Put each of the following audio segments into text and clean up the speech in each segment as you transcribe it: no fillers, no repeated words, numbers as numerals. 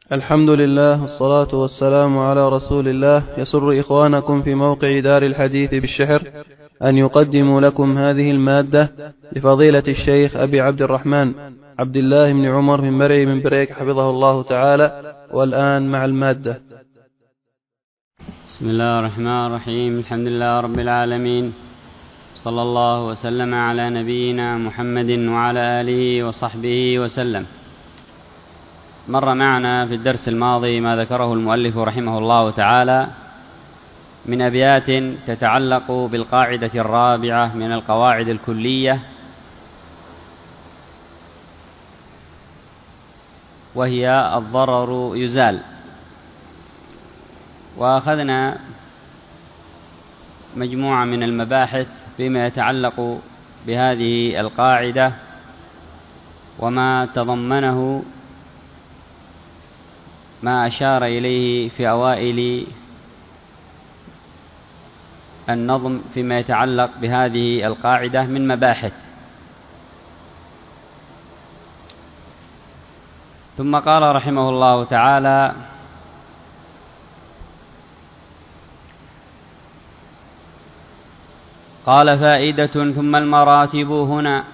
الحمد لله والصلاة والسلام على رسول الله. يسر إخوانكم في موقع دار الحديث بالشحر أن يقدموا لكم هذه المادة لفضيلة الشيخ أبي عبد الرحمن عبد الله بن عمر من مرعي من بريك حفظه الله تعالى. والآن مع المادة. بسم الله الرحمن الرحيم. الحمد لله رب العالمين، صلى الله وسلم على نبينا محمد وعلى آله وصحبه وسلم. مر معنا في الدرس الماضي ما ذكره المؤلف رحمه الله تعالى من أبيات تتعلق بالقاعدة الرابعة من القواعد الكلية، وهي الضرر يزال. وأخذنا مجموعة من المباحث فيما يتعلق بهذه القاعدة وما تضمنه ما أشار إليه في أوائل النظم فيما يتعلق بهذه القاعدة من مباحث. ثم قال رحمه الله تعالى: قال فائدة ثم المراتب هنا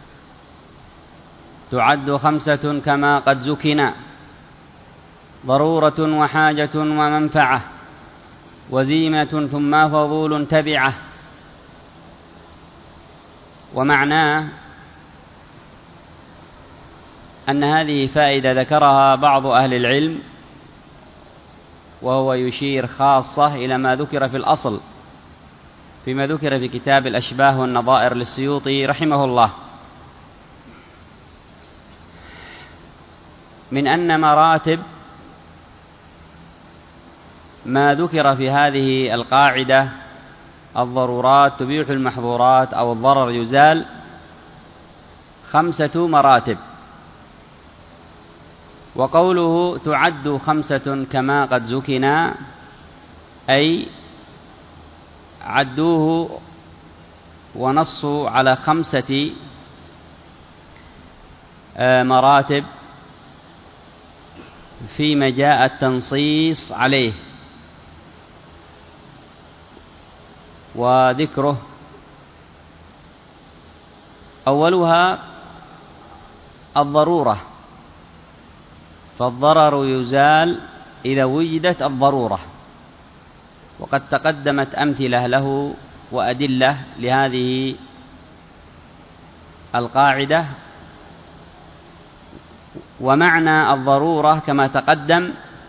تعد 5 كما قد زكنا: ضرورة وحاجة ومنفعة وزيمة ثم فضول تبعة. ومعناه أن هذه فائدة ذكرها بعض أهل العلم، وهو يشير خاصة إلى ما ذكر في الأصل فيما ذكر في كتاب الأشباه والنظائر للسيوطي رحمه الله، من أن مراتب ما ذكر في هذه القاعدة الضرورات تبيح المحظورات أو الضرر يزال 5 مراتب. وقوله تعد 5 كما قد زكنا أي عدوه ونصوا على 5 مراتب فيما جاء التنصيص عليه وذكره. أولها الضرورة، فالضرر يزال إذا وجدت الضرورة، وقد تقدمت أمثلة له وأدلة لهذه القاعدة. ومعنى الضرورة كما تقدم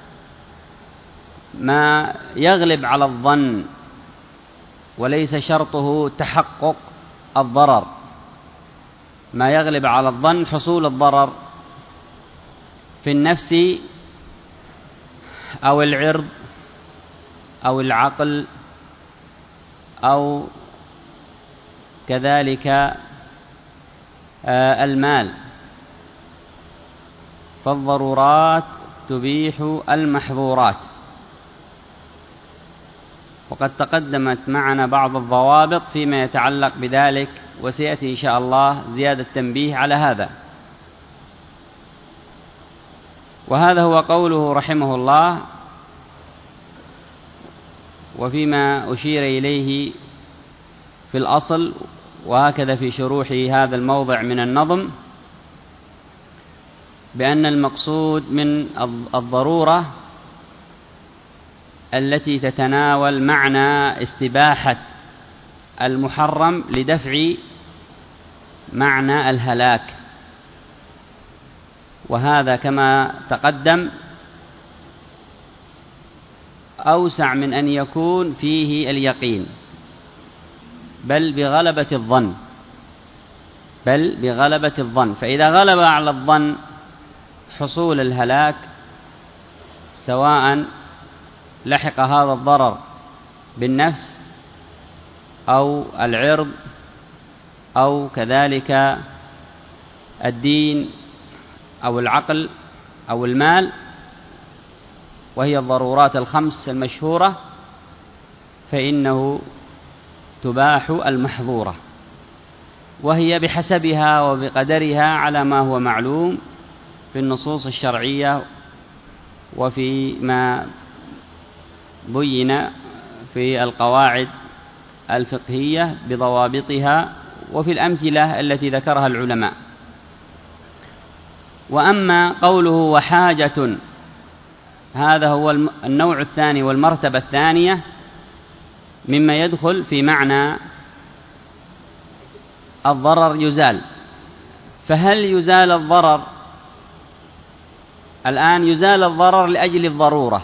ما يغلب على الظن وليس شرطه تحقق الضرر، ما يغلب على الظن حصول الضرر في النفس أو العرض أو العقل أو كذلك المال. فالضرورات تبيح المحظورات، وقد تقدمت معنا بعض الضوابط فيما يتعلق بذلك، وسيأتي إن شاء الله زيادة تنبيه على هذا. وهذا هو قوله رحمه الله، وفيما أشير إليه في الأصل وهكذا في شروح هذا الموضع من النظم، بأن المقصود من الضرورة التي تتناول معنى استباحة المحرم لدفع معنى الهلاك، وهذا كما تقدم أوسع من أن يكون فيه اليقين، بل بغلبة الظن. فإذا غلب على الظن حصول الهلاك، سواء لحق هذا الضرر بالنفس أو العرض أو كذلك الدين أو العقل أو المال، وهي الضرورات 5 المشهورة، فإنه تباح المحظورة، وهي بحسبها وبقدرها على ما هو معلوم في النصوص الشرعية وفيما بين في القواعد الفقهية بضوابطها وفي الأمثلة التي ذكرها العلماء. وأما قوله وحاجة، هذا هو النوع الثاني والمرتبة الثانية مما يدخل في معنى الضرر يزال. فهل يزال الضرر؟ الآن يزال الضرر لأجل الضرورة،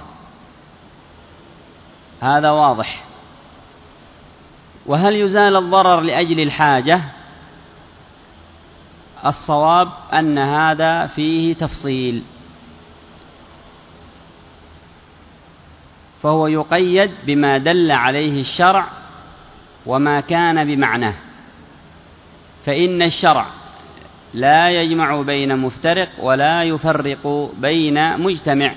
هذا واضح. وهل يزال الضرر لأجل الحاجة؟ الصواب أن هذا فيه تفصيل، فهو يقيد بما دل عليه الشرع وما كان بمعناه. فإن الشرع لا يجمع بين مفترق ولا يفرق بين مجتمع.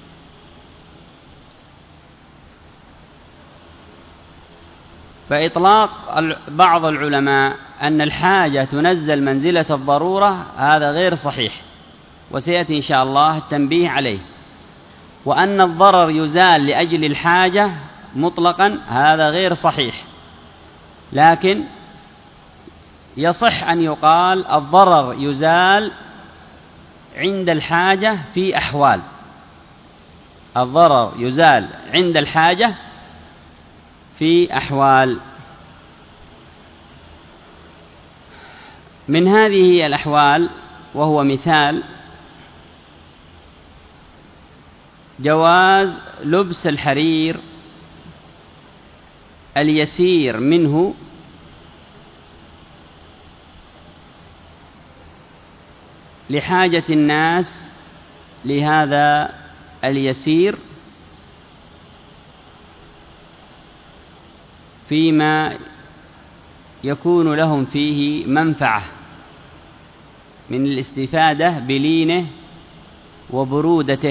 فإطلاق بعض العلماء أن الحاجة تنزل منزلة الضرورة هذا غير صحيح، وسيأتي إن شاء الله التنبيه عليه. وأن الضرر يزال لأجل الحاجة مطلقا هذا غير صحيح، لكن يصح أن يقال الضرر يزال عند الحاجة في أحوال. الضرر يزال عند الحاجة في أحوال. من هذه الأحوال وهو مثال جواز لبس الحرير اليسير منه لحاجة الناس لهذا اليسير فيما يكون لهم فيه منفعة من الاستفادة بلينه وبرودته.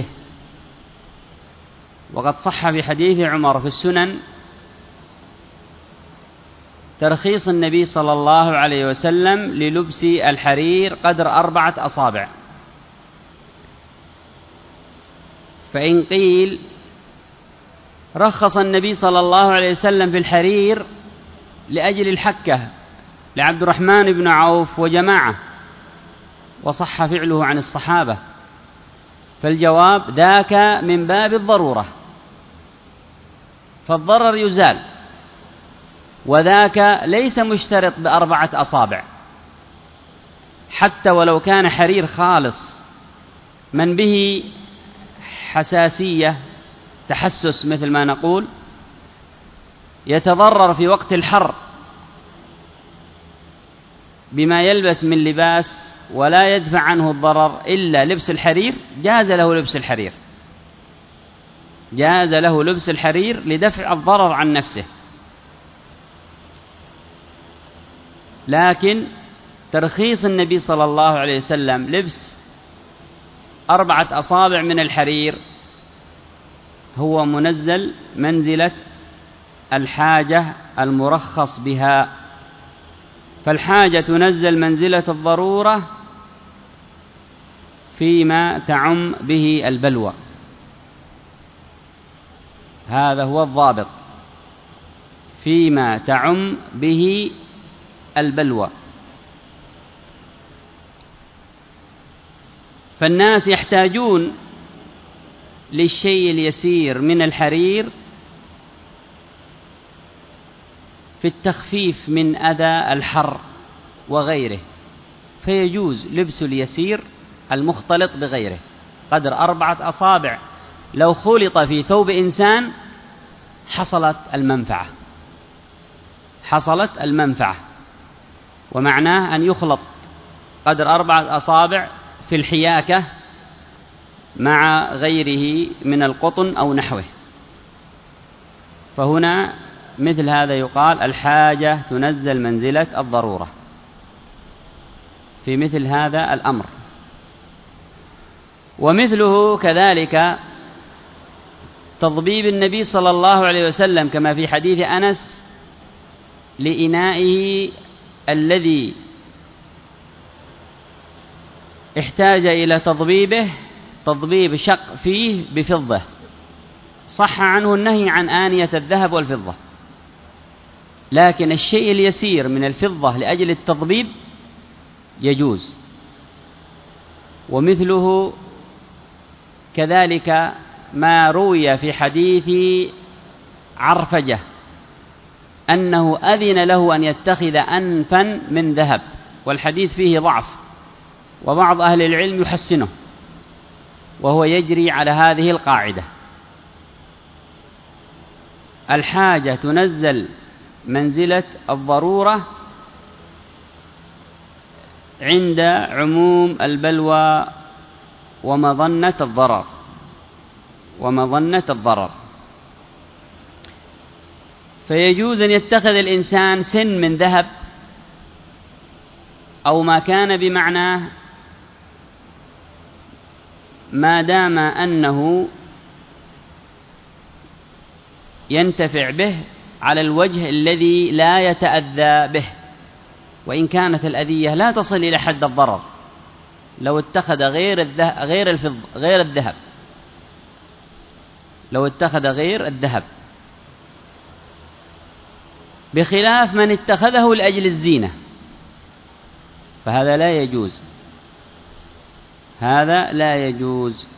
وقد صح في حديث عمر في السنن ترخيص النبي صلى الله عليه وسلم للبس الحرير قدر 4 أصابع. فإن قيل رخص النبي صلى الله عليه وسلم في الحرير لأجل الحكة لعبد الرحمن بن عوف وجماعة، وصح فعله عن الصحابة، فالجواب ذاك من باب الضرورة، فالضرر يزال، وذاك ليس مشترط ب4 أصابع، حتى ولو كان حرير خالص من به حساسية تحسس مثل ما نقول يتضرر في وقت الحر بما يلبس من لباس ولا يدفع عنه الضرر إلا لبس الحرير، جاز له لبس الحرير، جاز له لبس الحرير لدفع الضرر عن نفسه. لكن ترخيص النبي صلى الله عليه وسلم لبس 4 أصابع من الحرير هو منزل منزلة الحاجة المرخص بها، فالحاجة تنزل منزلة الضرورة فيما تعم به البلوى، هذا هو الضابط، فيما تعم به البلوى. فالناس يحتاجون للشيء اليسير من الحرير في التخفيف من أذى الحر وغيره، فيجوز لبس اليسير المختلط بغيره قدر 4 أصابع، لو خلط في ثوب إنسان حصلت المنفعة، حصلت المنفعة. ومعناه أن يخلط قدر 4 أصابع في الحياكة مع غيره من القطن أو نحوه. فهنا مثل هذا يقال الحاجة تنزل منزلة الضرورة في مثل هذا الأمر. ومثله كذلك تضبيب النبي صلى الله عليه وسلم كما في حديث أنس لإنائه الذي احتاج إلى تضبيبه تضبيب شق فيه بفضة، صح عنه النهي عن آنية الذهب والفضة، لكن الشيء اليسير من الفضة لأجل التضبيب يجوز. ومثله كذلك ما روي في حديث عرفجة أنه أذن له أن يتخذ أنفا من ذهب، والحديث فيه ضعف، وبعض أهل العلم يحسنه، وهو يجري على هذه القاعدة: الحاجة تنزل منزلة الضرورة عند عموم البلوى ومظنة الضرر. فيجوز أن يتخذ الإنسان سن من ذهب أو ما كان بمعناه، ما دام أنه ينتفع به على الوجه الذي لا يتأذى به، وإن كانت الأذية لا تصل إلى حد الضرر. لو اتخذ غير الذهب، بخلاف من اتخذه لأجل الزينة، فهذا لا يجوز،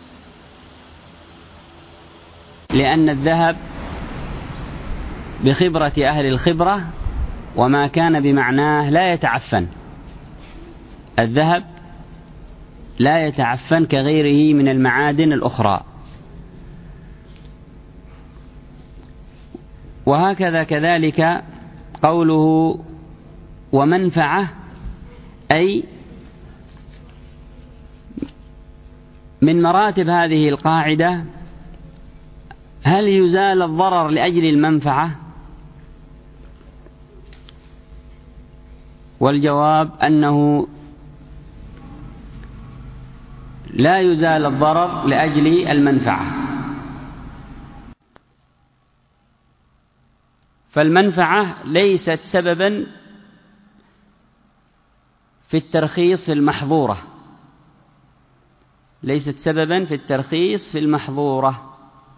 لأن الذهب بخبرة أهل الخبرة وما كان بمعناه لا يتعفن. الذهب لا يتعفن كغيره من المعادن الأخرى. وهكذا كذلك قوله ومنفعة، أي من مراتب هذه القاعدة: هل يزال الضرر لأجل المنفعة؟ والجواب أنه لا يزال الضرر لأجل المنفعة. فالمنفعة ليست سببا في الترخيص في المحظورة،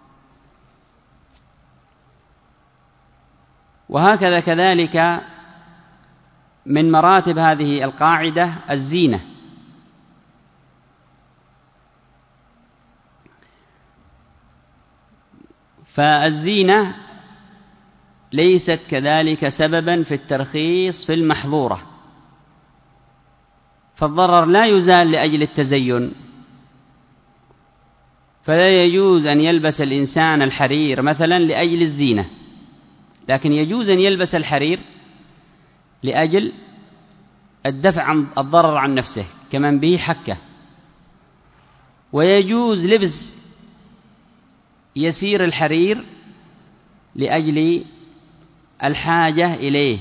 وهكذا كذلك من مراتب هذه القاعدة الزينة. فالزينة ليست كذلك سببا في الترخيص في المحظورة، فالضرر لا يزال لأجل التزين. فلا يجوز أن يلبس الإنسان الحرير مثلا لأجل الزينة، لكن يجوز أن يلبس الحرير لأجل الدفع عن الضرر عن نفسه كمن به حكة. ويجوز لبس يسير الحرير لأجل الحاجة إليه،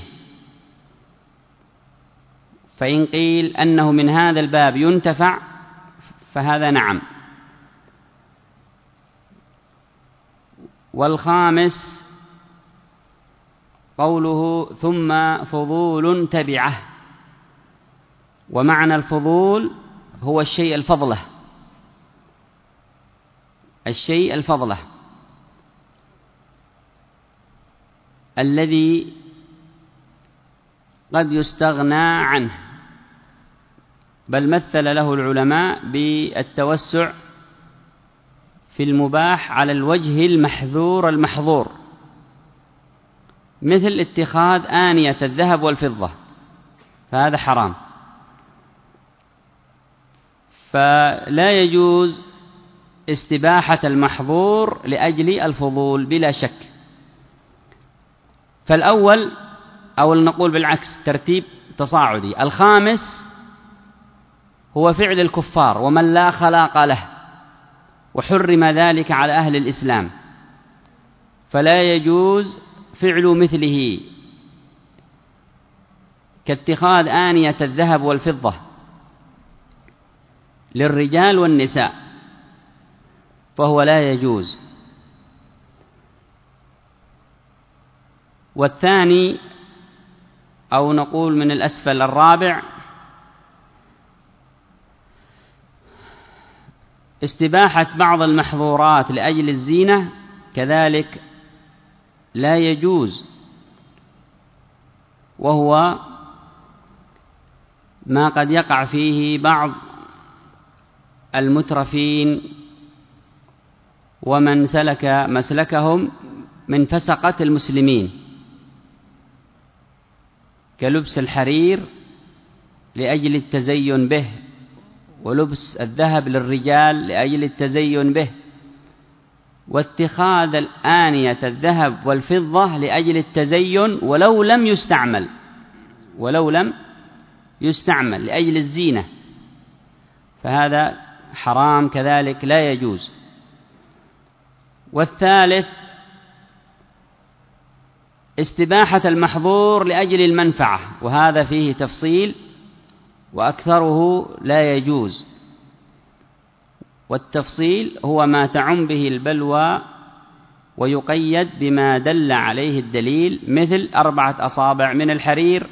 فإن قيل أنه من هذا الباب ينتفع فهذا نعم. والخامس قوله ثم فضول تبعه، ومعنى الفضول هو الشيء الفضلة الذي قد يستغنى عنه، بل مثل له العلماء بالتوسع في المباح على الوجه المحظور، مثل اتخاذ آنية الذهب والفضة، فهذا حرام. فلا يجوز استباحة المحظور لأجل الفضول بلا شك. فالأول، أو نقول بالعكس ترتيب تصاعدي، الخامس هو فعل الكفار ومن لا خلاق له، وحرم ذلك على أهل الإسلام، فلا يجوز فعل مثله كاتخاذ آنية الذهب والفضة للرجال والنساء، فهو لا يجوز. والثاني، أو نقول من الأسفل الرابع، استباحة بعض المحظورات لأجل الزينة كذلك لا يجوز، وهو ما قد يقع فيه بعض المترفين ومن سلك مسلكهم من فسقة المسلمين، كلبس الحرير لأجل التزين به، ولبس الذهب للرجال لأجل التزين به، واتخاذ الآنية الذهب والفضة لأجل التزين ولو لم يستعمل لأجل الزينة، فهذا حرام كذلك لا يجوز. والثالث استباحة المحظور لأجل المنفعة، وهذا فيه تفصيل وأكثره لا يجوز. والتفصيل هو ما تعم به البلوى ويقيد بما دل عليه الدليل، مثل 4 أصابع من الحرير،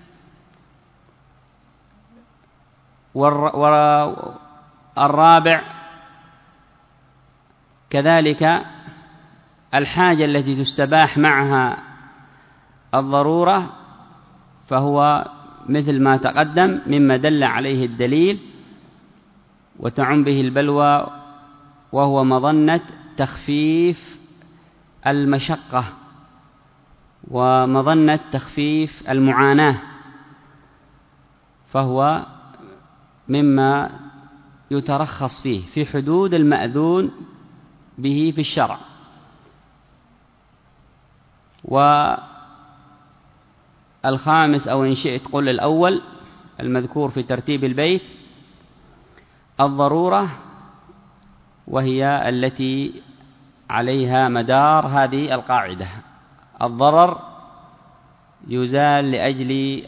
والرابع كذلك الحاجة التي تستباح معها الضرورة، فهو مثل ما تقدم مما دل عليه الدليل وتعم به البلوى، وهو مظنة تخفيف المشقة ومظنة تخفيف المعاناة، فهو مما يترخص فيه في حدود المأذون به في الشرع. والخامس أو إن شئت قل الأول المذكور في ترتيب البيت الضرورة، وهي التي عليها مدار هذه القاعدة. الضرر يزال لأجل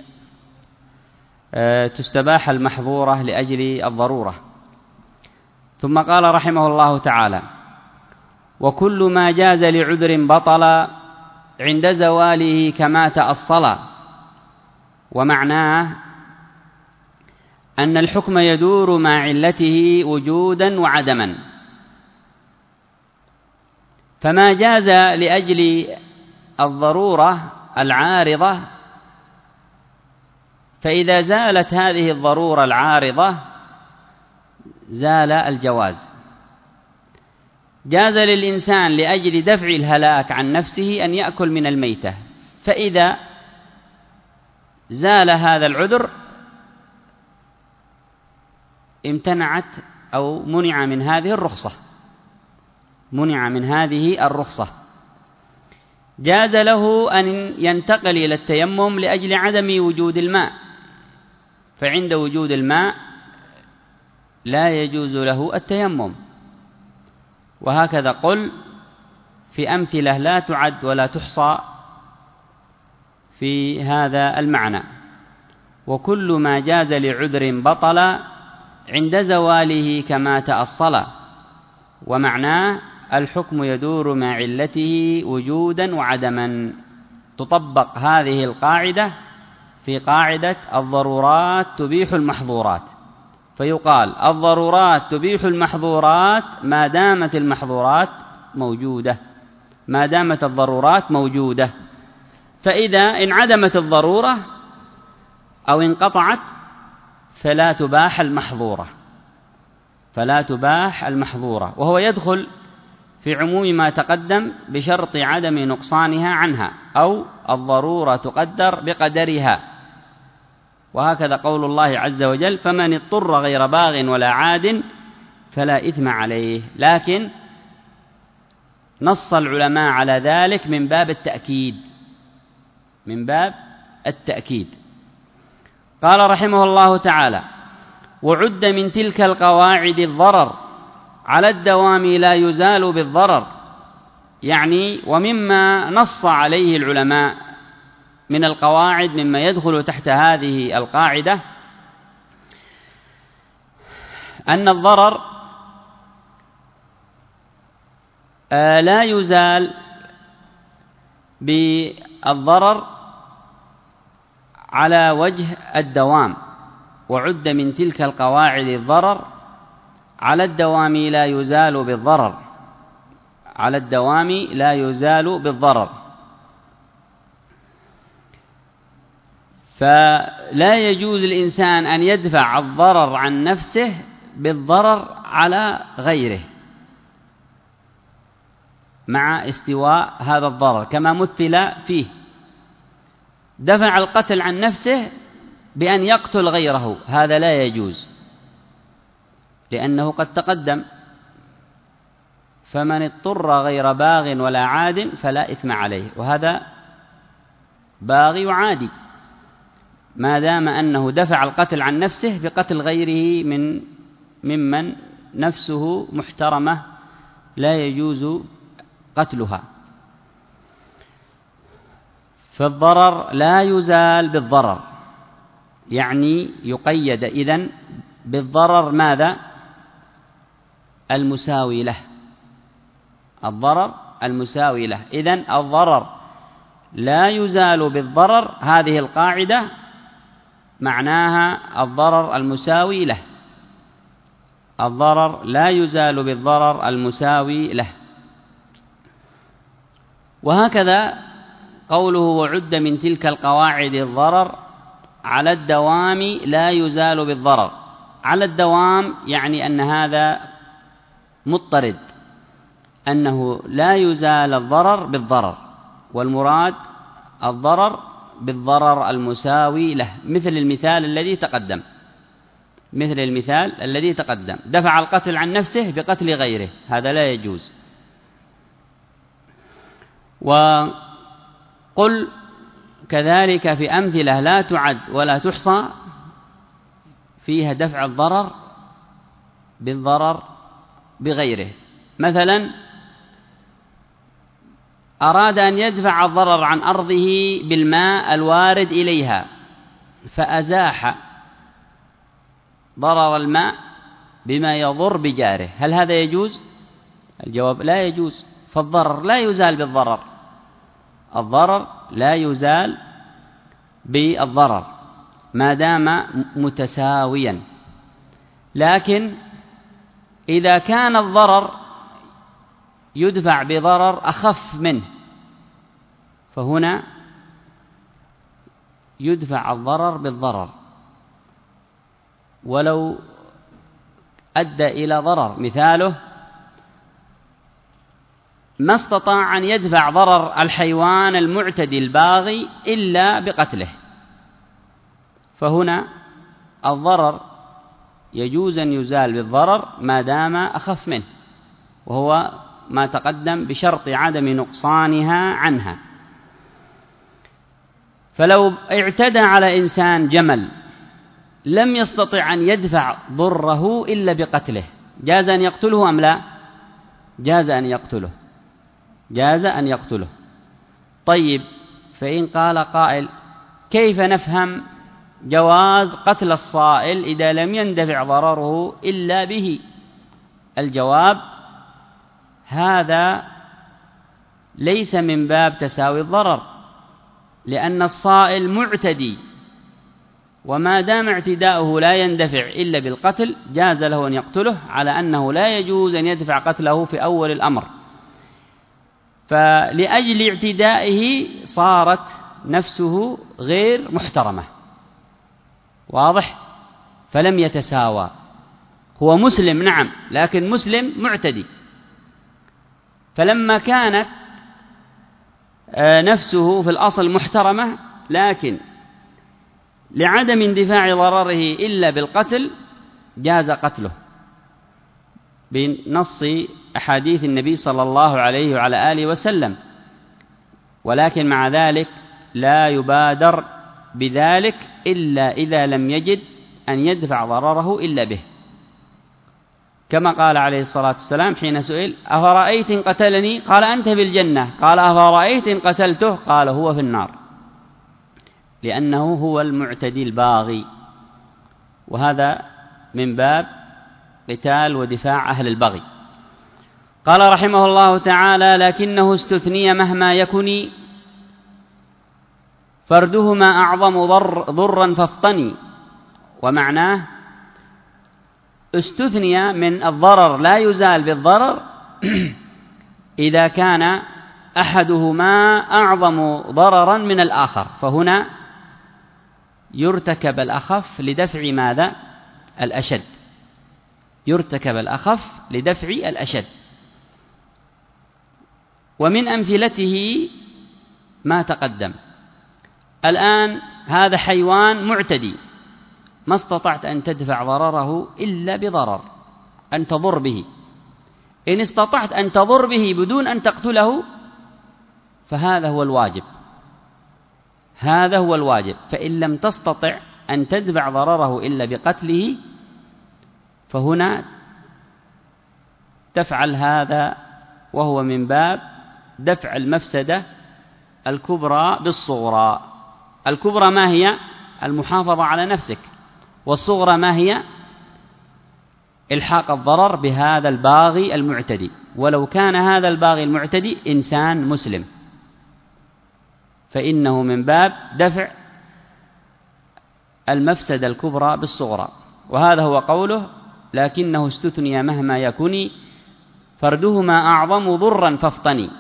تستباح المحظورة لأجل الضرورة. ثم قال رحمه الله تعالى: وكل ما جاز لعذر بطل عند زواله كما تأصل. ومعناه أن الحكم يدور مع علته وجودا وعدما، فما جاز لأجل الضرورة العارضة، فإذا زالت هذه الضرورة العارضة زال الجواز. جاز للإنسان لأجل دفع الهلاك عن نفسه أن يأكل من الميتة، فإذا زال هذا العذر امتنعت أو منع من هذه الرخصة. جاز له أن ينتقل إلى التيمم لأجل عدم وجود الماء، فعند وجود الماء لا يجوز له التيمم. وهكذا قل في أمثلة لا تعد ولا تحصى في هذا المعنى. وكل ما جاز لعذر بطل عند زواله كما تأصل. ومعناه الحكم يدور مع علته وجودا وعدما. تطبق هذه القاعدة في قاعدة الضرورات تبيح المحظورات، فيقال الضرورات تبيح المحظورات ما دامت الضرورات موجودة. فإذا انعدمت الضرورة أو انقطعت فلا تباح المحظورة، وهو يدخل في عموم ما تقدم بشرط عدم نقصانها عنها، أو الضرورة تقدر بقدرها. وهكذا قول الله عز وجل: فمن اضطر غير باغ ولا عاد فلا إثم عليه. لكن نص العلماء على ذلك من باب التأكيد. قال رحمه الله تعالى: وعد من تلك القواعد الضرر على الدوام لا يزال بالضرر. يعني ومما نص عليه العلماء من القواعد مما يدخل تحت هذه القاعدة أن الضرر لا يزال بالضرر على وجه الدوام. وعد من تلك القواعد الضرر على الدوام لا يزال بالضرر، على الدوام لا يزال بالضرر. فلا يجوز الإنسان أن يدفع الضرر عن نفسه بالضرر على غيره مع استواء هذا الضرر، كما مثل فيه دفع القتل عن نفسه بأن يقتل غيره، هذا لا يجوز لأنه قد تقدم: فمن اضطر غير باغ ولا عاد فلا إثم عليه، وهذا باغي وعادي ما دام أنه دفع القتل عن نفسه بقتل غيره ممن نفسه محترمة لا يجوز قتلها. فالضرر لا يزال بالضرر، يعني يقيد إذن بالضرر ماذا؟ المساوي له، الضرر المساوي له. إذن الضرر لا يزال بالضرر، هذه القاعدة معناها الضرر المساوي له، الضرر لا يزال بالضرر المساوي له. وهكذا قوله: وعد من تلك القواعد الضرر على الدوام لا يزال بالضرر. على الدوام يعني أن هذا مضطرد، أنه لا يزال الضرر بالضرر، والمراد الضرر بالضرر المساوي له، مثل المثال الذي تقدم، دفع القتل عن نفسه بقتل غيره، هذا لا يجوز. وقل كذلك في أمثلة لا تعد ولا تحصى فيها دفع الضرر بالضرر بغيره. مثلا أراد أن يدفع الضرر عن أرضه بالماء الوارد إليها، فأزاح ضرر الماء بما يضر بجاره، هل هذا يجوز؟ الجواب: لا يجوز. فالضرر لا يزال بالضرر، الضرر لا يزال بالضرر ما دام متساويا. لكن إذا كان الضرر يدفع بضرر أخف منه، فهنا يدفع الضرر بالضرر ولو أدى إلى ضرر. مثاله: ما استطاع أن يدفع ضرر الحيوان المعتدي الباغي إلا بقتله، فهنا الضرر يجوز أن يزال بالضرر ما دام أخف منه، وهو ما تقدم بشرط عدم نقصانها عنها. فلو اعتدى على إنسان جمل لم يستطع أن يدفع ضره إلا بقتله، جاز أن يقتله أم لا؟ جاز أن يقتله. طيب، فإن قال قائل: كيف نفهم جواز قتل الصائل إذا لم يندفع ضرره إلا به؟ الجواب: هذا ليس من باب تساوي الضرر، لأن الصائل معتدي، وما دام اعتداؤه لا يندفع إلا بالقتل جاز له أن يقتله، على أنه لا يجوز أن يدفع قتله في أول الأمر. فلأجل اعتدائه صارت نفسه غير محترمة، واضح؟ فلم يتساوى. هو مسلم نعم، لكن مسلم معتدي، فلما كانت نفسه في الأصل محترمة لكن لعدم اندفاع ضرره إلا بالقتل جاز قتله بنص أحاديث النبي صلى الله عليه وعلى آله وسلم. ولكن مع ذلك لا يبادر بذلك إلا إذا لم يجد أن يدفع ضرره إلا به، كما قال عليه الصلاة والسلام حين سئل: أفرأيت إن قتلني؟ قال: أنت في الجنة. قال: أفرأيت إن قتلته؟ قال: هو في النار، لأنه هو المعتدي الباغي. وهذا من باب قتال ودفاع أهل البغي. قال رحمه الله تعالى: لكنه استثني مهما يكن فردهما أعظم ضرا فافطني. ومعناه استثني من الضرر لا يزال بالضرر إذا كان أحدهما أعظم ضررا من الآخر، فهنا يرتكب الأخف لدفع ماذا؟ الأشد. يرتكب الأخف لدفع الأشد. ومن أمثلته ما تقدم. الآن هذا حيوان معتدي، ما استطعت أن تدفع ضرره إلا بضرر، أن تضر به. إن استطعت أن تضر به بدون أن تقتله فهذا هو الواجب، هذا هو الواجب. فإن لم تستطع أن تدفع ضرره إلا بقتله فهنا تفعل هذا، وهو من باب دفع المفسدة الكبرى بالصغرى. الكبرى ما هي؟ المحافظة على نفسك، والصغرى ما هي؟ إلحاق الضرر بهذا الباغي المعتدي، ولو كان هذا الباغي المعتدي إنسان مسلم فإنه من باب دفع المفسدة الكبرى بالصغرى. وهذا هو قوله: لكنه استثني مهما يكن فردهما أعظم ضرا فافطني.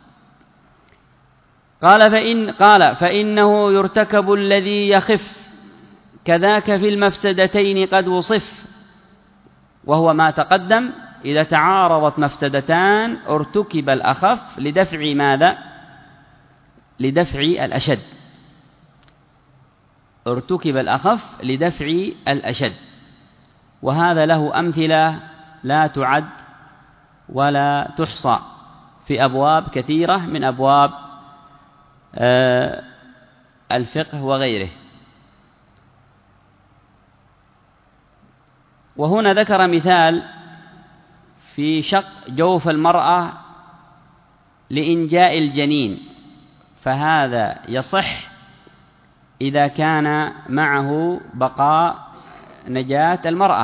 قال فإنه يرتكب الذي يخف، كذاك في المفسدتين قد وصف، وهو ما تقدم. إذا تعارضت مفسدتان ارتكب الأخف لدفع ماذا؟ لدفع الأشد. ارتكب الأخف لدفع الأشد. وهذا له أمثلة لا تعد ولا تحصى في أبواب كثيرة من أبواب الفقه وغيره. وهنا ذكر مثال في شق جوف المرأة لإنجاء الجنين، فهذا يصح إذا كان معه بقاء نجاة المرأة.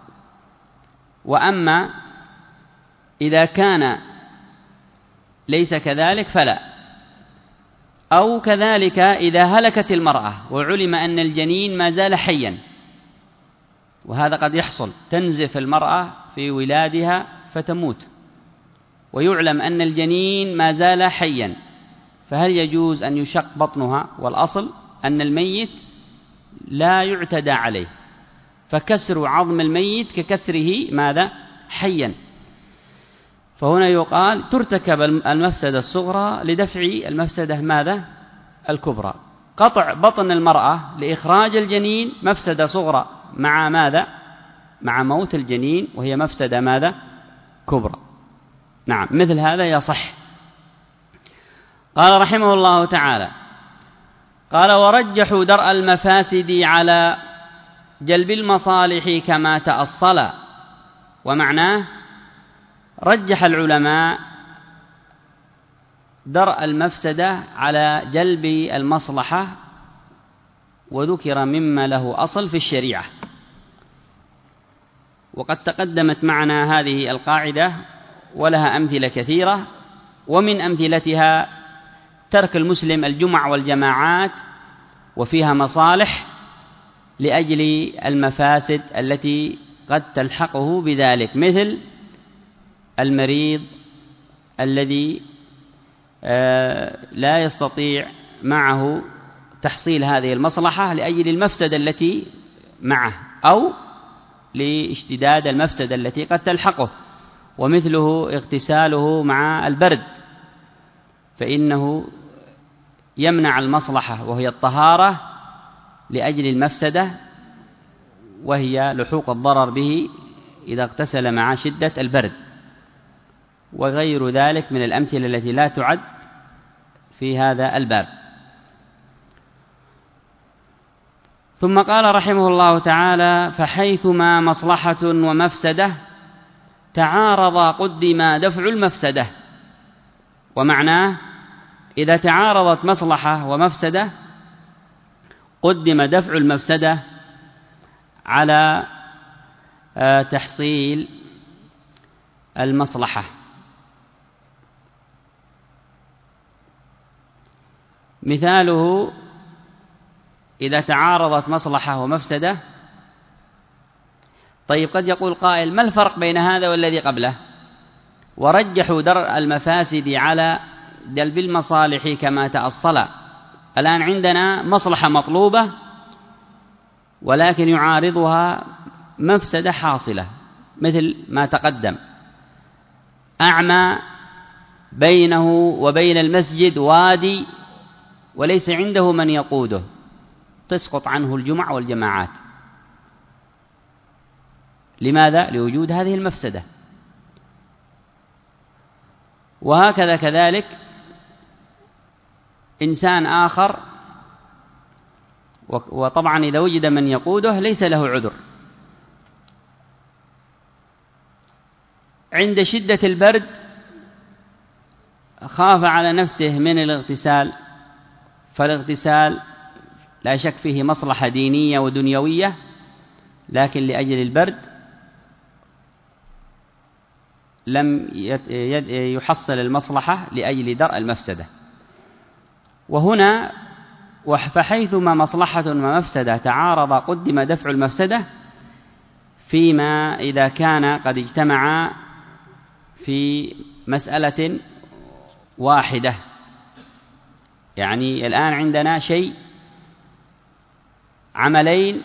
وأما إذا كان ليس كذلك فلا. أو كذلك إذا هلكت المرأة وعلم أن الجنين ما زال حيا، وهذا قد يحصل، تنزف المرأة في ولادها فتموت، ويعلم أن الجنين ما زال حيا، فهل يجوز أن يشق بطنها؟ والأصل أن الميت لا يعتدى عليه، فكسر عظم الميت ككسره ماذا؟ حيا. فهنا يقال ترتكب المفسدة الصغرى لدفع المفسدة ماذا؟ الكبرى. قطع بطن المرأة لإخراج الجنين مفسدة صغرى مع ماذا؟ مع موت الجنين، وهي مفسدة ماذا؟ كبرى. نعم، مثل هذا يصح. قال رحمه الله تعالى: قال: ورجحوا درء المفاسد على جلب المصالح كما تأصل. ومعناه رجح العلماء درء المفسدة على جلب المصلحة، وذكر مما له أصل في الشريعة. وقد تقدمت معنا هذه القاعدة ولها أمثلة كثيرة، ومن أمثلتها ترك المسلم الجمع والجماعات وفيها مصالح لأجل المفاسد التي قد تلحقه بذلك، مثل المريض الذي لا يستطيع معه تحصيل هذه المصلحة لأجل المفسدة التي معه، أو لاشتداد المفسدة التي قد تلحقه. ومثله اغتساله مع البرد، فإنه يمنع المصلحة وهي الطهارة لأجل المفسدة، وهي لحوق الضرر به إذا اغتسل مع شدة البرد، وغير ذلك من الأمثلة التي لا تعد في هذا الباب. ثم قال رحمه الله تعالى: فحيثما مصلحة ومفسدة تعارضا قدم دفع المفسدة. ومعناه إذا تعارضت مصلحة ومفسدة قدم دفع المفسدة على تحصيل المصلحة. مثاله: إذا تعارضت مصلحة ومفسدة طيب قد يقول قائل: ما الفرق بين هذا والذي قبله؟ ورجحوا درء المفاسد على جلب المصالح كما تأصل. الآن عندنا مصلحة مطلوبة ولكن يعارضها مفسدة حاصلة، مثل ما تقدم: أعمى بينه وبين المسجد وادي وليس عنده من يقوده، تسقط عنه الجمع والجماعات. لماذا؟ لوجود هذه المفسدة. وهكذا كذلك إنسان آخر، وطبعا إذا وجد من يقوده ليس له عذر، عند شدة البرد خاف على نفسه من الاغتسال، فالاغتسال لا شك فيه مصلحة دينية ودنيوية، لكن لأجل البرد لم يحصل المصلحة لأجل درء المفسدة. وهنا فحيثما مصلحة ومفسدة تعارض قدم دفع المفسدة، فيما إذا كان قد اجتمعا في مسألة واحدة. يعني الآن عندنا عملين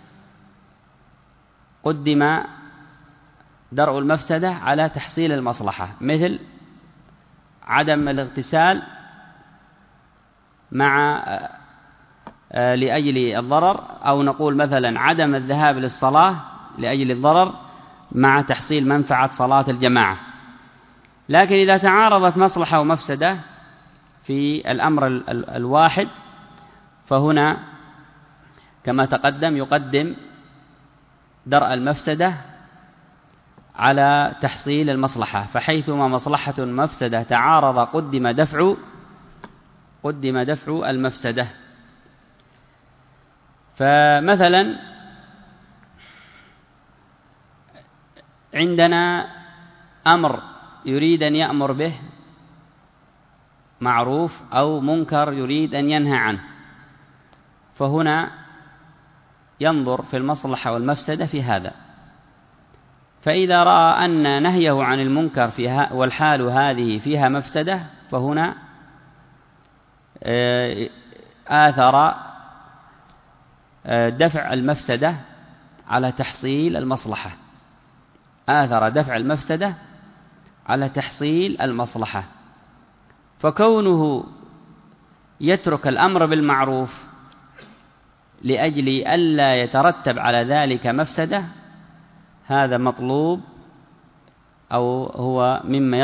قدم درء المفسدة على تحصيل المصلحة، مثل عدم الاغتسال لأجل الضرر، أو نقول مثلا عدم الذهاب للصلاة لأجل الضرر مع تحصيل منفعة صلاة الجماعة. لكن إذا تعارضت مصلحة ومفسدة في الأمر الواحد، فهنا كما تقدم يقدم درء المفسدة على تحصيل المصلحة. فحيثما مصلحة ومفسدة تعارض قدم دفع المفسدة. فمثلا عندنا أمر يريد أن يأمر به معروف، أو منكر يريد أن ينهى عنه، فهنا ينظر في المصلحة والمفسدة في هذا. فإذا رأى أن نهيه عن المنكر والحال هذه فيها مفسدة، فهنا آثر دفع المفسدة على تحصيل المصلحة، آثر دفع المفسدة على تحصيل المصلحة. فكونه يترك الأمر بالمعروف لأجل ألا يترتب على ذلك مفسدة، هذا مطلوب، أو هو مما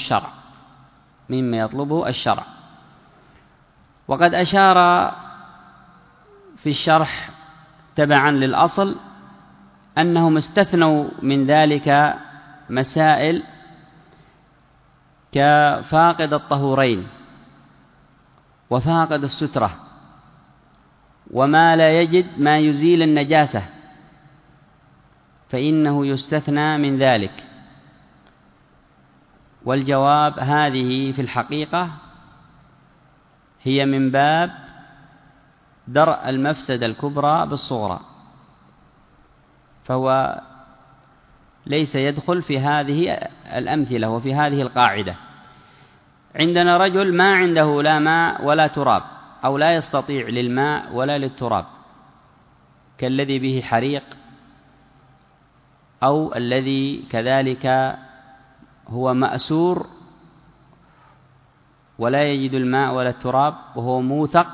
يطلبه الشرع. وقد أشار في الشرح تبعا للأصل أنهم استثنوا من ذلك مسائل كفاقد الطهورين وفاقد السترة وما لا يجد ما يزيل النجاسة، فإنه يستثنى من ذلك. والجواب هذه في الحقيقة هي من باب درء المفسدة الكبرى بالصغرى، فهو ليس يدخل في هذه الأمثلة وفي هذه القاعدة. عندنا رجل ما عنده لا ماء ولا تراب، أو لا يستطيع للماء ولا للتراب، كالذي به حريق، أو الذي كذلك هو مأسور ولا يجد الماء ولا التراب وهو موثق،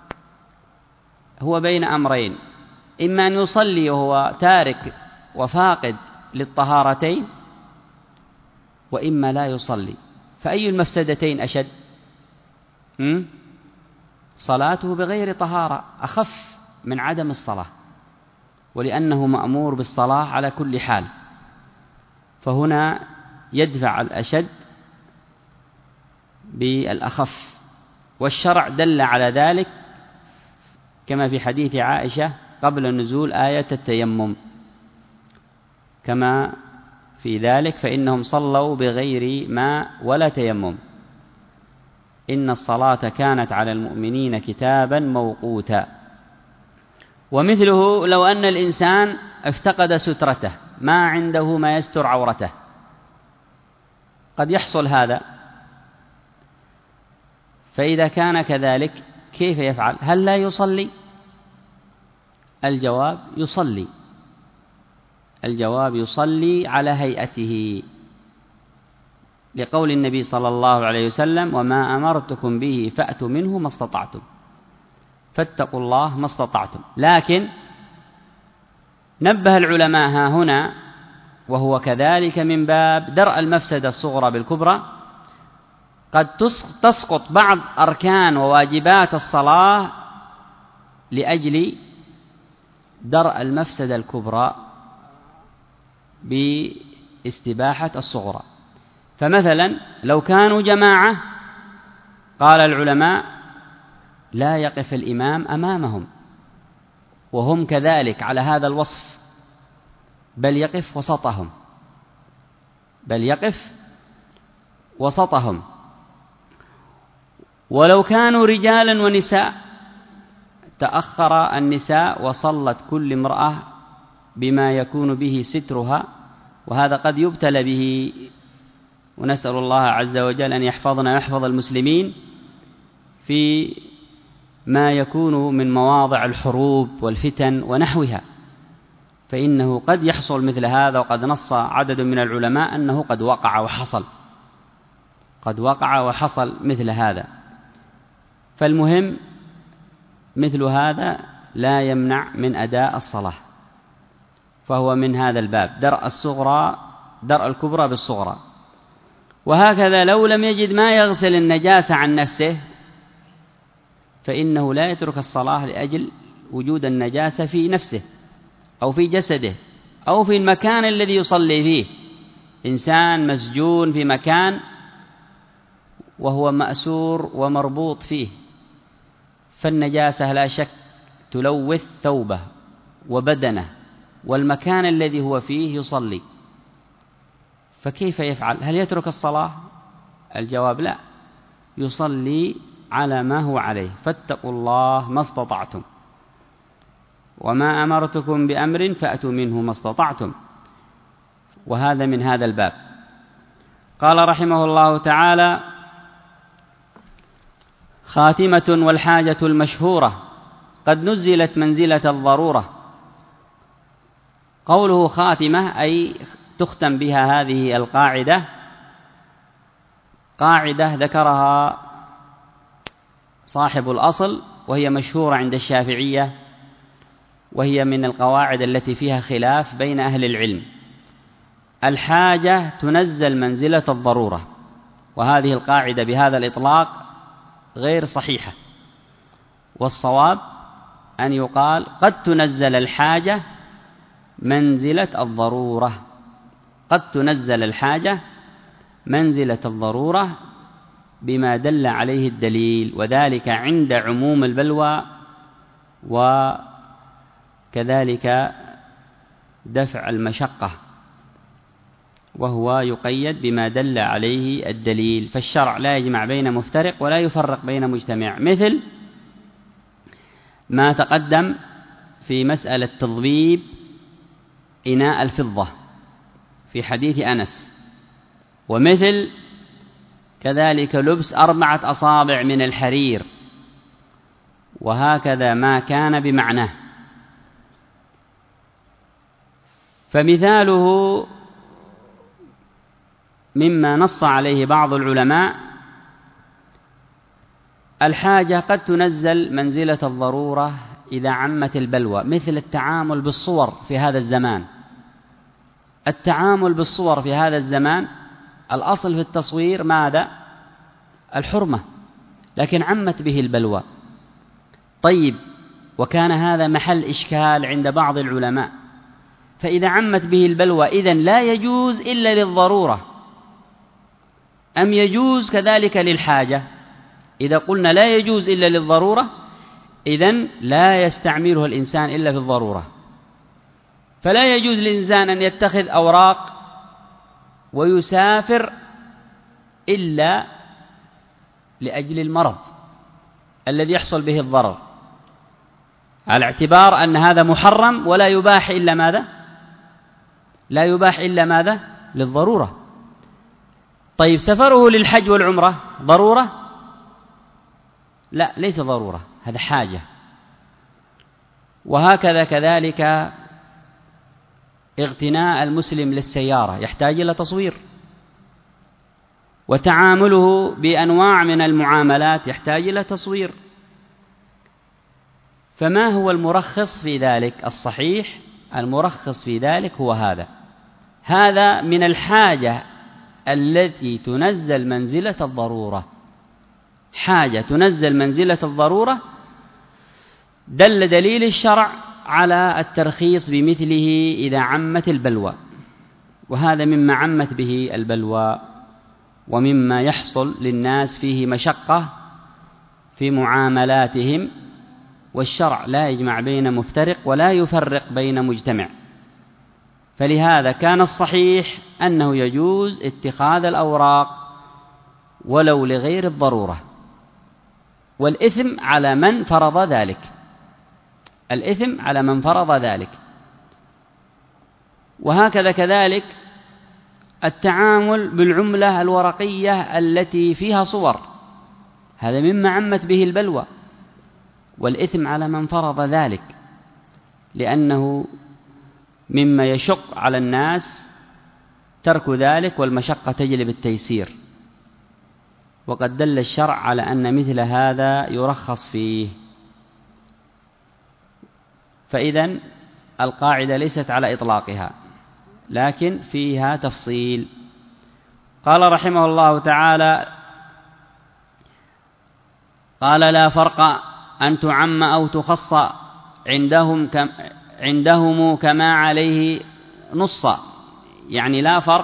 هو بين أمرين: إما أن يصلي وهو تارك وفاقد للطهارتين، وإما لا يصلي. فأي المفسدتين أشد؟ صلاته بغير طهارة أخف من عدم الصلاة، ولأنه مأمور بالصلاة على كل حال، فهنا يدفع الأشد بالأخف. والشرع دل على ذلك كما في حديث عائشة قبل نزول آية التيمم، كما في ذلك: فإنهم صلوا بغير ماء ولا تيمم، إن الصلاة كانت على المؤمنين كتابا موقوتا. ومثله لو أن الإنسان افتقد سترته ما عنده ما يستر عورته. قد يحصل هذا، فإذا كان كذلك كيف يفعل؟ هل لا يصلي؟ الجواب يصلي. الجواب يصلي على هيئته، لقول النبي صلى الله عليه وسلم: وما أمرتكم به فأتوا منه ما استطعتم، فاتقوا الله ما استطعتم. لكن نبه العلماء ها هنا، وهو كذلك من باب درء المفسدة الصغرى بالكبرى، قد تسقط بعض أركان وواجبات الصلاة لأجل درء المفسدة الكبرى باستباحة الصغرى. فمثلا لو كانوا جماعة، قال العلماء: لا يقف الإمام أمامهم وهم كذلك على هذا الوصف، بل يقف وسطهم، بل يقف وسطهم. ولو كانوا رجالا ونساء، تأخر النساء وصلت كل امرأة بما يكون به سترها، وهذا قد يبتلى به، ونسأل الله عز وجل أن يحفظنا ويحفظ المسلمين في ما يكون من مواضع الحروب والفتن ونحوها، فإنه قد يحصل مثل هذا. وقد نص عدد من العلماء أنه قد وقع وحصل، قد وقع وحصل مثل هذا. فالمهم مثل هذا لا يمنع من أداء الصلاة، فهو من هذا الباب درء الكبرى بالصغرى. وهكذا لو لم يجد ما يغسل النجاسة عن نفسه، فإنه لا يترك الصلاة لأجل وجود النجاسة في نفسه أو في جسده أو في المكان الذي يصلي فيه. إنسان مسجون في مكان وهو مأسور ومربوط فيه، فالنجاسة لا شك تلوث ثوبه وبدنه والمكان الذي هو فيه يصلي، فكيف يفعل؟ هل يترك الصلاة؟ الجواب لا، يصلي على ما هو عليه. فاتقوا الله ما استطعتم، وما أمرتكم بأمر فأتوا منه ما استطعتم. وهذا من هذا الباب. قال رحمه الله تعالى: خاتمة والحاجة المشهورة قد نزلت منزلة الضرورة. قوله خاتمة أي تختم بها هذه القاعدة، قاعدة ذكرها صاحب الأصل وهي مشهورة عند الشافعية، وهي من القواعد التي فيها خلاف بين أهل العلم. الحاجة تنزل منزلة الضرورة، وهذه القاعدة بهذا الإطلاق غير صحيحة، والصواب أن يقال قد تنزل الحاجة منزلة الضرورة، قد تنزل الحاجة منزلة الضرورة بما دل عليه الدليل، وذلك عند عموم البلوى وكذلك دفع المشقة، وهو يقيد بما دل عليه الدليل. فالشرع لا يجمع بين مفترق ولا يفرق بين مجتمع، مثل ما تقدم في مسألة تضبيب إناء الفضة في حديث أنس، ومثل كذلك لبس 4 أصابع من الحرير، وهكذا ما كان بمعناه. فمثاله مما نص عليه بعض العلماء: الحاجة قد تنزل منزلة الضرورة إذا عمت البلوى، مثل التعامل بالصور في هذا الزمان. التعامل بالصور في هذا الزمان الأصل في التصوير ماذا؟ الحرمة، لكن عمت به البلوى. طيب، وكان هذا محل إشكال عند بعض العلماء، فإذا عمت به البلوى إذن لا يجوز إلا للضرورة أم يجوز كذلك للحاجة؟ إذا قلنا لا يجوز إلا للضرورة إذن لا يستعمله الإنسان إلا في الضرورة، فلا يجوز للإنسان أن يتخذ أوراق ويسافر إلا لأجل المرض الذي يحصل به الضرر، على اعتبار أن هذا محرم ولا يباح إلا ماذا؟ لا يباح إلا ماذا؟ للضرورة. طيب سفره للحج والعمرة ضرورة؟ لا، ليس ضرورة، هذا حاجة. وهكذا كذلك اغتناء المسلم للسيارة يحتاج إلى تصوير، وتعامله بأنواع من المعاملات يحتاج إلى تصوير. فما هو المرخص في ذلك؟ الصحيح المرخص في ذلك هو هذا من الحاجة التي تنزل منزلة الضرورة، حاجة تنزل منزلة الضرورة. دل دليل الشرع على الترخيص بمثله إذا عمت البلوى، وهذا مما عمت به البلوى ومما يحصل للناس فيه مشقة في معاملاتهم، والشرع لا يجمع بين مفترق ولا يفرق بين مجتمع. فلهذا كان الصحيح أنه يجوز اتخاذ الأوراق ولو لغير الضرورة، والإثم على من فرض ذلك، الإثم على من فرض ذلك. وهكذا كذلك التعامل بالعملة الورقية التي فيها صور، هذا مما عمت به البلوى، والإثم على من فرض ذلك، لأنه مما يشق على الناس ترك ذلك، والمشقة تجلب التيسير. وقد دل الشرع على أن مثل هذا يرخص فيه. فإذن القاعدة ليست على إطلاقها، لكن فيها تفصيل. قال رحمه الله تعالى: قال: لا فرق أن تعم أو تخص عندهم كما عليه نص. يعني لا فرق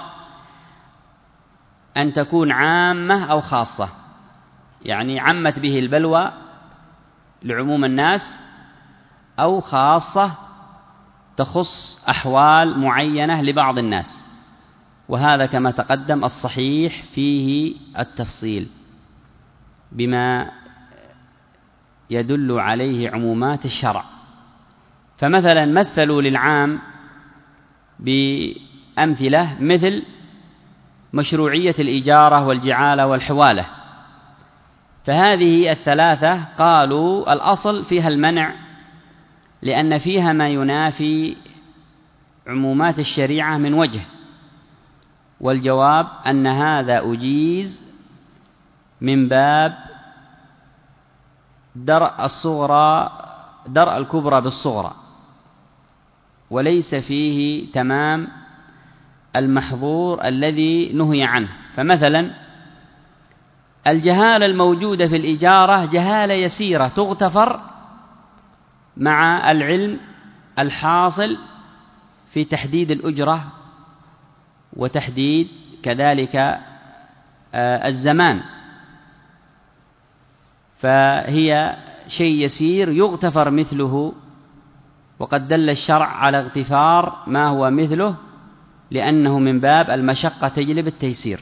أن تكون عامة أو خاصة، يعني عمت به البلوى لعموم الناس، أو خاصة تخص أحوال معينة لبعض الناس. وهذا كما تقدم الصحيح فيه التفصيل بما يدل عليه عمومات الشرع. فمثلا مثلوا للعام بأمثلة مثل مشروعية الإجارة والجعالة والحوالة، فهذه الثلاثة قالوا الأصل فيها المنع، لأن فيها ما ينافي عمومات الشريعة من وجه، والجواب أن هذا أجيز من باب درء الكبرى بالصغرى، وليس فيه تمام المحظور الذي نهي عنه. فمثلا الجهالة الموجودة في الإجارة جهالة يسيرة تغتفر مع العلم الحاصل في تحديد الأجرة وتحديد كذلك الزمان، فهي شيء يسير يغتفر مثله. وقد دل الشرع على اغتفار ما هو مثله، لأنه من باب المشقة تجلب التيسير.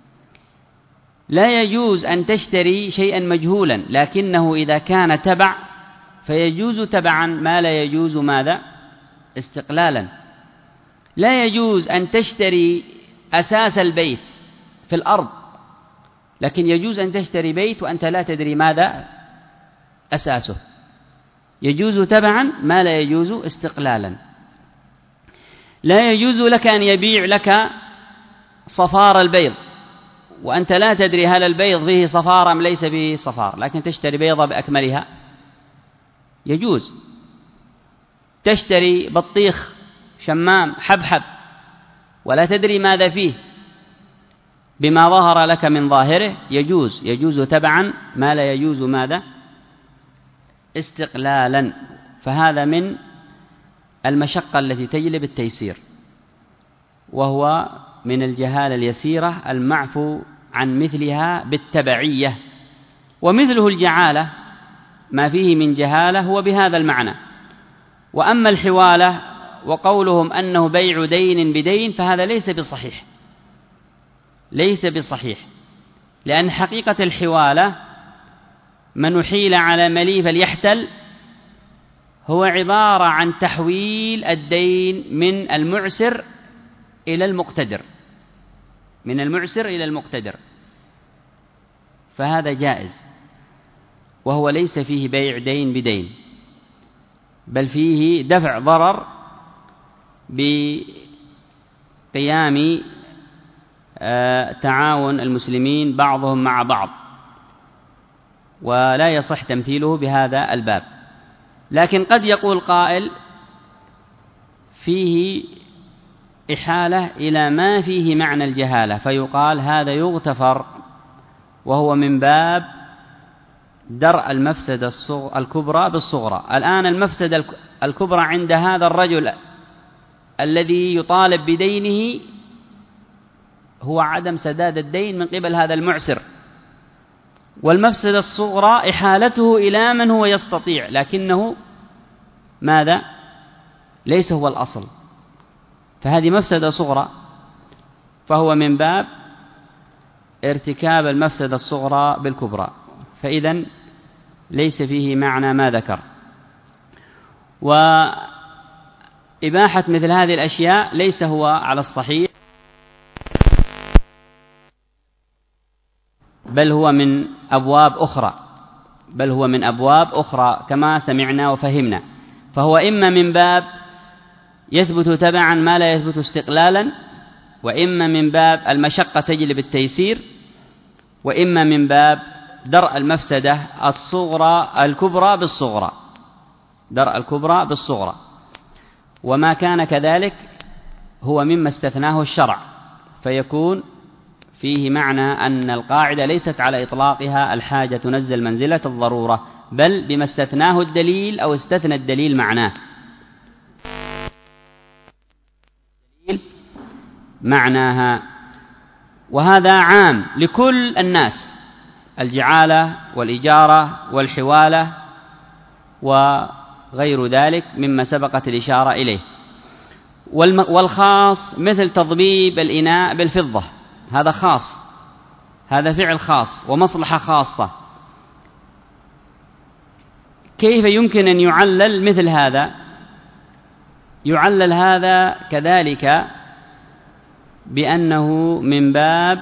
لا يجوز أن تشتري شيئا مجهولا، لكنه إذا كان تبع فيجوز تبعا ما لا يجوز ماذا؟ استقلالا. لا يجوز أن تشتري أساس البيت في الأرض، لكن يجوز أن تشتري بيت وأنت لا تدري ماذا أساسه، يجوز تبعا ما لا يجوز استقلالا. لا يجوز لك أن يبيع لك صفار البيض وأنت لا تدري هل البيض فيه صفار أم ليس فيه صفار، لكن تشتري بيضة بأكملها يجوز. تشتري بطيخ شمام حبحب ولا تدري ماذا فيه، بما ظهر لك من ظاهره يجوز تبعا ما لا يجوز ماذا؟ استقلالا. فهذا من المشقة التي تجلب التيسير، وهو من الجهالة اليسيرة المعفو عن مثلها بالتبعية. ومثله الجعالة ما فيه من جهالة هو بهذا المعنى. وأما الحوالة وقولهم أنه بيع دين بدين فهذا ليس بصحيح، لأن حقيقة الحوالة من أحيل على ملي فليحتل هو عبارة عن تحويل الدين من المعسر إلى المقتدر، من المعسر إلى المقتدر، فهذا جائز، وهو ليس فيه بيع دين بدين، بل فيه دفع ضرر بقيام تعاون المسلمين بعضهم مع بعض، ولا يصح تمثيله بهذا الباب. لكن قد يقول قائل فيه إحالة إلى ما فيه معنى الجهالة، فيقال هذا يغتفر، وهو من باب درء المفسدة الكبرى بالصغرى. الآن المفسدة الكبرى عند هذا الرجل الذي يطالب بدينه هو عدم سداد الدين من قبل هذا المعسر، والمفسدة الصغرى إحالته إلى من هو يستطيع، لكنه ماذا؟ ليس هو الأصل، فهذه مفسدة صغرى، فهو من باب ارتكاب المفسدة الصغرى بالكبرى، فإذن ليس فيه معنى ما ذكر. وإباحة مثل هذه الأشياء ليس هو على الصحيح، بل هو من أبواب أخرى كما سمعنا وفهمنا. فهو إما من باب يثبت تبعا ما لا يثبت استقلالا، وإما من باب المشقة تجلب التيسير، وإما من باب درء المفسدة الكبرى بالصغرى. وما كان كذلك هو مما استثناه الشرع، فيكون فيه معنى أن القاعدة ليست على إطلاقها الحاجة تنزل منزلة الضرورة، بل بما استثناه الدليل أو استثنى الدليل معناها. وهذا عام لكل الناس، الجعالة والإجارة والحوالة وغير ذلك مما سبقت الإشارة إليه. والخاص مثل تضبيب الإناء بالفضة، هذا خاص، هذا فعل خاص ومصلحة خاصة. كيف يمكن أن يعلل مثل هذا؟ يعلل هذا كذلك بأنه من باب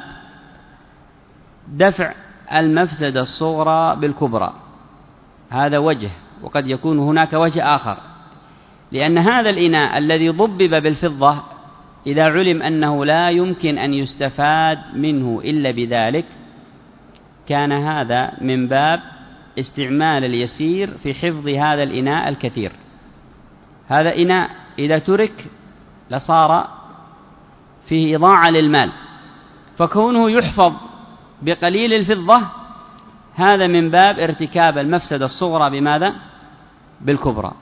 دفع المفسدة الصغرى بالكبرى، هذا وجه، وقد يكون هناك وجه آخر، لأن هذا الإناء الذي ضبب بالفضة إذا علم أنه لا يمكن أن يستفاد منه إلا بذلك، كان هذا من باب استعمال اليسير في حفظ هذا الإناء الكثير. هذا إناء إذا ترك لصار فيه إضاعة للمال، فكونه يحفظ بقليل الفضة هذا من باب ارتكاب المفسدة الصغرى بماذا؟ بالكبرى.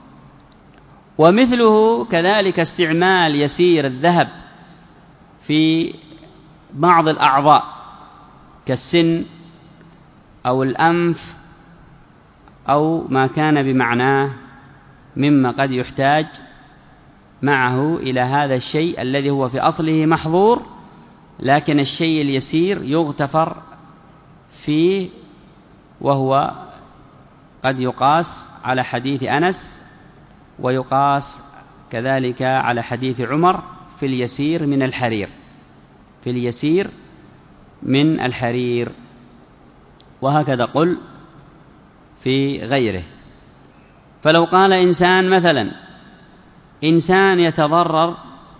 ومثله كذلك استعمال يسير الذهب في بعض الأعضاء كالسن أو الأنف أو ما كان بمعناه مما قد يحتاج معه إلى هذا الشيء الذي هو في أصله محظور، لكن الشيء اليسير يغتفر فيه، وهو قد يقاس على حديث أنس، ويقاس كذلك على حديث عمر في اليسير من الحرير، وهكذا قل في غيره. فلو قال إنسان مثلا، إنسان يتضرر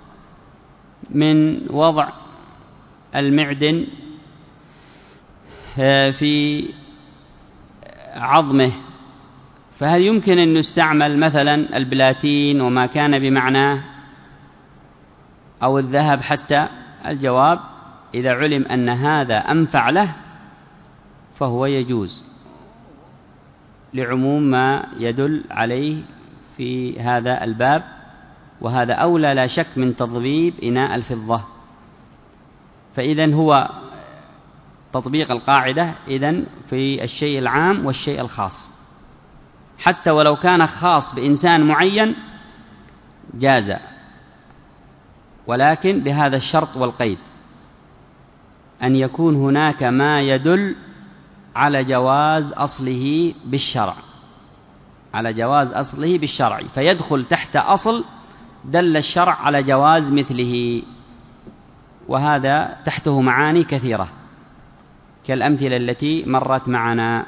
من وضع المعدن في عظمه، فهل يمكن أن يستعمل مثلا البلاتين وما كان بمعناه أو الذهب حتى؟ الجواب إذا علم أن هذا أنفع له فهو يجوز، لعموم ما يدل عليه في هذا الباب، وهذا أولى لا شك من تضبيب إناء الفضة. فإذن هو تطبيق القاعدة إذن في الشيء العام والشيء الخاص، حتى ولو كان خاص بإنسان معين جاز، ولكن بهذا الشرط والقيد، أن يكون هناك ما يدل على جواز أصله بالشرع، فيدخل تحت أصل دل الشرع على جواز مثله، وهذا تحته معاني كثيرة كالأمثلة التي مرت معنا.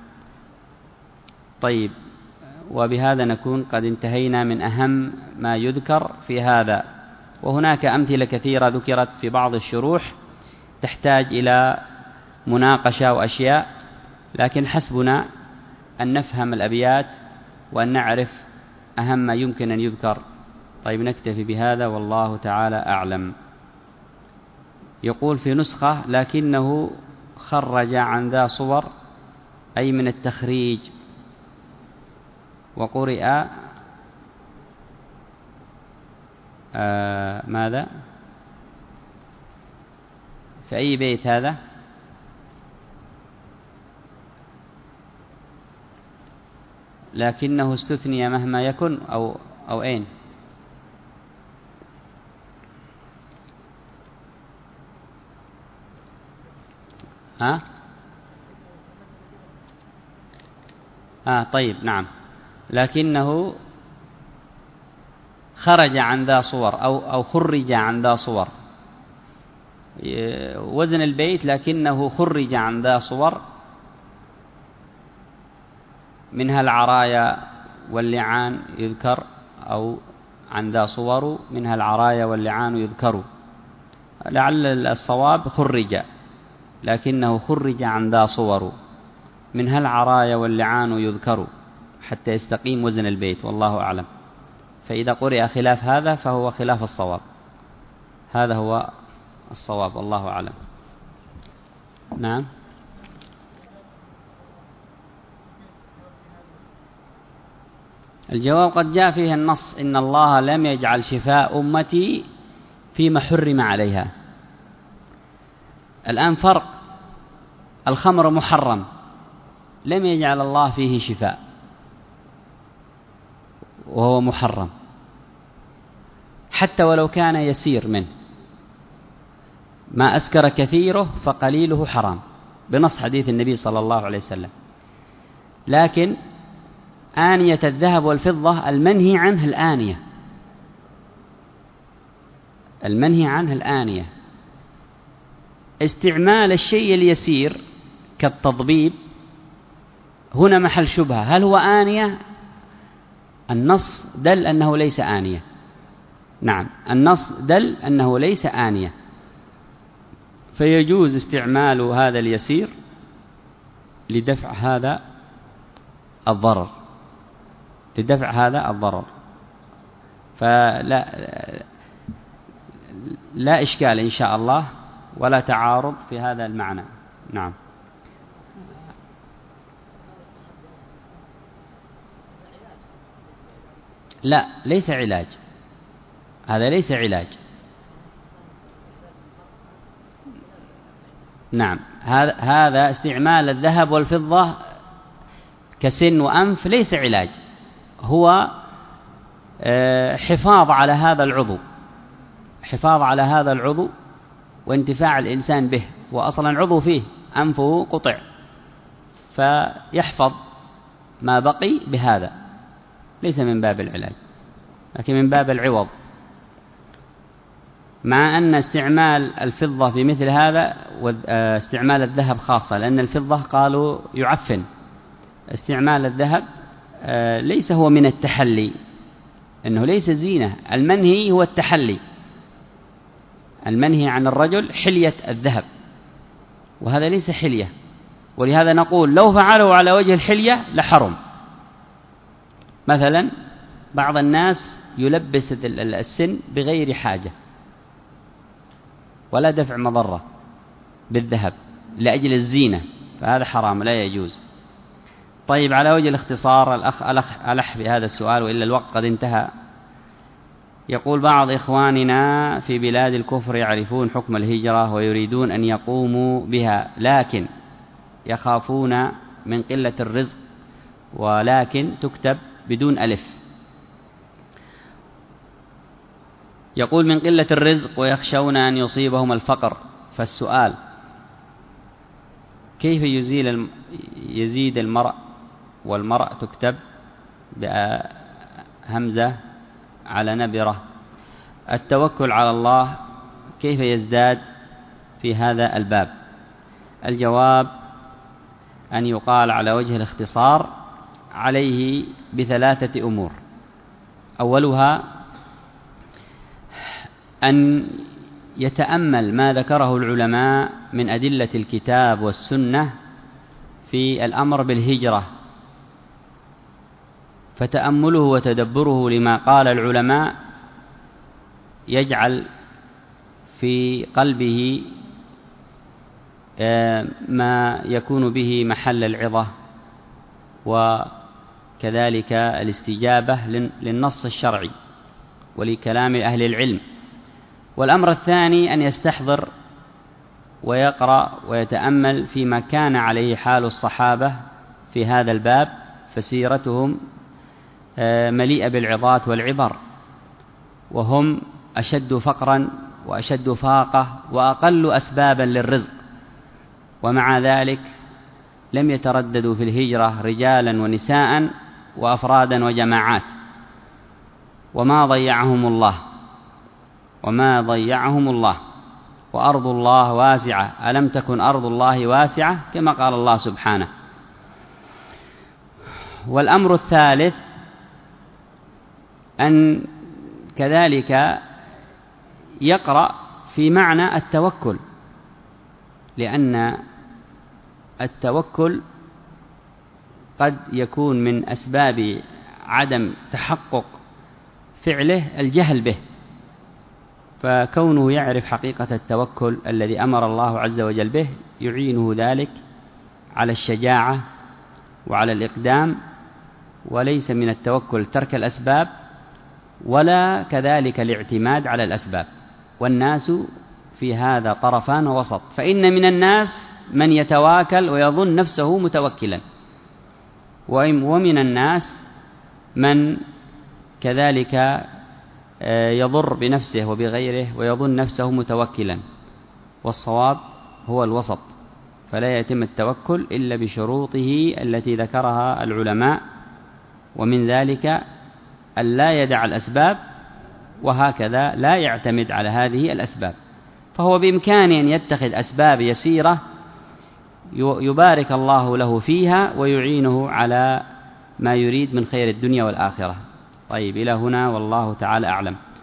طيب، وبهذا نكون قد انتهينا من أهم ما يذكر في هذا، وهناك أمثلة كثيرة ذكرت في بعض الشروح تحتاج إلى مناقشة وأشياء، لكن حسبنا أن نفهم الأبيات وأن نعرف أهم ما يمكن أن يذكر. طيب، نكتفي بهذا والله تعالى أعلم. يقول في نسخة: لكنه خرج عن ذا صور، أي من التخريج، وقرئ ماذا؟ في أي بيت هذا؟ لكنه استثني مهما يكن أو أين؟ طيب، نعم. لكنه خرج عن ذا صور أو خرج عن ذا صور. وزن البيت: لكنه خرج عن ذا صور، منها العرايا واللعان يذكر، أو عن ذا صور منها العرايا واللعان يذكر. لعل الصواب خرج، لكنه خرج عن ذا صور منها العرايا واللعان يذكر، حتى يستقيم وزن البيت، والله أعلم. فإذا قرئ خلاف هذا فهو خلاف الصواب، هذا هو الصواب، والله أعلم. نعم. الجواب: قد جاء فيه النص: إن الله لم يجعل شفاء أمتي فيما حرم عليها. الآن فرق، الخمر محرم، لم يجعل الله فيه شفاء وهو محرم، حتى ولو كان يسير منه. ما أسكر كثيره فقليله حرام، بنص حديث النبي صلى الله عليه وسلم. لكن آنية الذهب والفضة المنهي عنه الآنية، المنهي عنه الآنية. استعمال الشيء اليسير كالتضبيب هنا محل شبهة، هل هو آنية؟ النص دل أنه ليس آنية. نعم، النص دل أنه ليس آنية، فيجوز استعمال هذا اليسير لدفع هذا الضرر، لدفع هذا الضرر. لا إشكال إن شاء الله، ولا تعارض في هذا المعنى. نعم. لا، ليس علاج، هذا ليس علاج. نعم، هذا استعمال الذهب والفضة كسن وأنف ليس علاج، هو حفاظ على هذا العضو، حفاظ على هذا العضو وانتفاع الإنسان به، وأصلا عضو فيه أنفه قطع، فيحفظ ما بقي بهذا، ليس من باب العلاج لكن من باب العوض. مع أن استعمال الفضة في مثل هذا واستعمال الذهب خاصة، لأن الفضة قالوا يعفن، استعمال الذهب ليس هو من التحلي، إنه ليس زينة. المنهي هو التحلي، المنهي عن الرجل حلية الذهب، وهذا ليس حلية. ولهذا نقول لو فعلوا على وجه الحلية لحرم. مثلا بعض الناس يلبس السن بغير حاجة ولا دفع مضرة بالذهب لأجل الزينة، فهذا حرام لا يجوز. طيب، على وجه الاختصار، الأخ ألح بهذا السؤال وإلا الوقت قد انتهى. يقول: بعض إخواننا في بلاد الكفر يعرفون حكم الهجرة ويريدون أن يقوموا بها، لكن يخافون من قلة الرزق، ولكن تكتب بدون ألف. يقول: من قلة الرزق ويخشون أن يصيبهم الفقر. فالسؤال: كيف يزيد المرء، والمرء تكتب بهمزة على نبرة؟ التوكل على الله كيف يزداد في هذا الباب؟ الجواب أن يقال على وجه الاختصار عليه ب3 أمور. أولها أن يتأمل ما ذكره العلماء من أدلة الكتاب والسنة في الأمر بالهجرة، فتأمله وتدبره لما قال العلماء يجعل في قلبه ما يكون به محل العظة، وكذلك الاستجابة للنص الشرعي ولكلام أهل العلم. والأمر الثاني أن يستحضر ويقرأ ويتأمل فيما كان عليه حال الصحابة في هذا الباب، فسيرتهم مليئة بالعظات والعبر، وهم أشد فقرا وأشد فاقة وأقل أسبابا للرزق، ومع ذلك لم يترددوا في الهجرة رجالا ونساء وأفرادا وجماعات، وما ضيعهم الله، وأرض الله واسعة، ألم تكن أرض الله واسعة كما قال الله سبحانه. والأمر الثالث أن كذلك يقرأ في معنى التوكل، لأن التوكل قد يكون من أسباب عدم تحقق فعله الجهل به، فكونه يعرف حقيقة التوكل الذي أمر الله عز وجل به يعينه ذلك على الشجاعة وعلى الإقدام، وليس من التوكل ترك الأسباب ولا كذلك الاعتماد على الأسباب. والناس في هذا طرفان وسط، فإن من الناس من يتواكل ويظن نفسه متوكلا، ومن الناس من كذلك يضر بنفسه وبغيره ويظن نفسه متوكلا، والصواب هو الوسط. فلا يتم التوكل إلا بشروطه التي ذكرها العلماء، ومن ذلك أن لا يدع الأسباب، وهكذا لا يعتمد على هذه الأسباب. فهو بإمكانه أن يتخذ أسباب يسيرة يبارك الله له فيها ويعينه على ما يريد من خير الدنيا والآخرة. طيب، إلى هنا والله تعالى أعلم.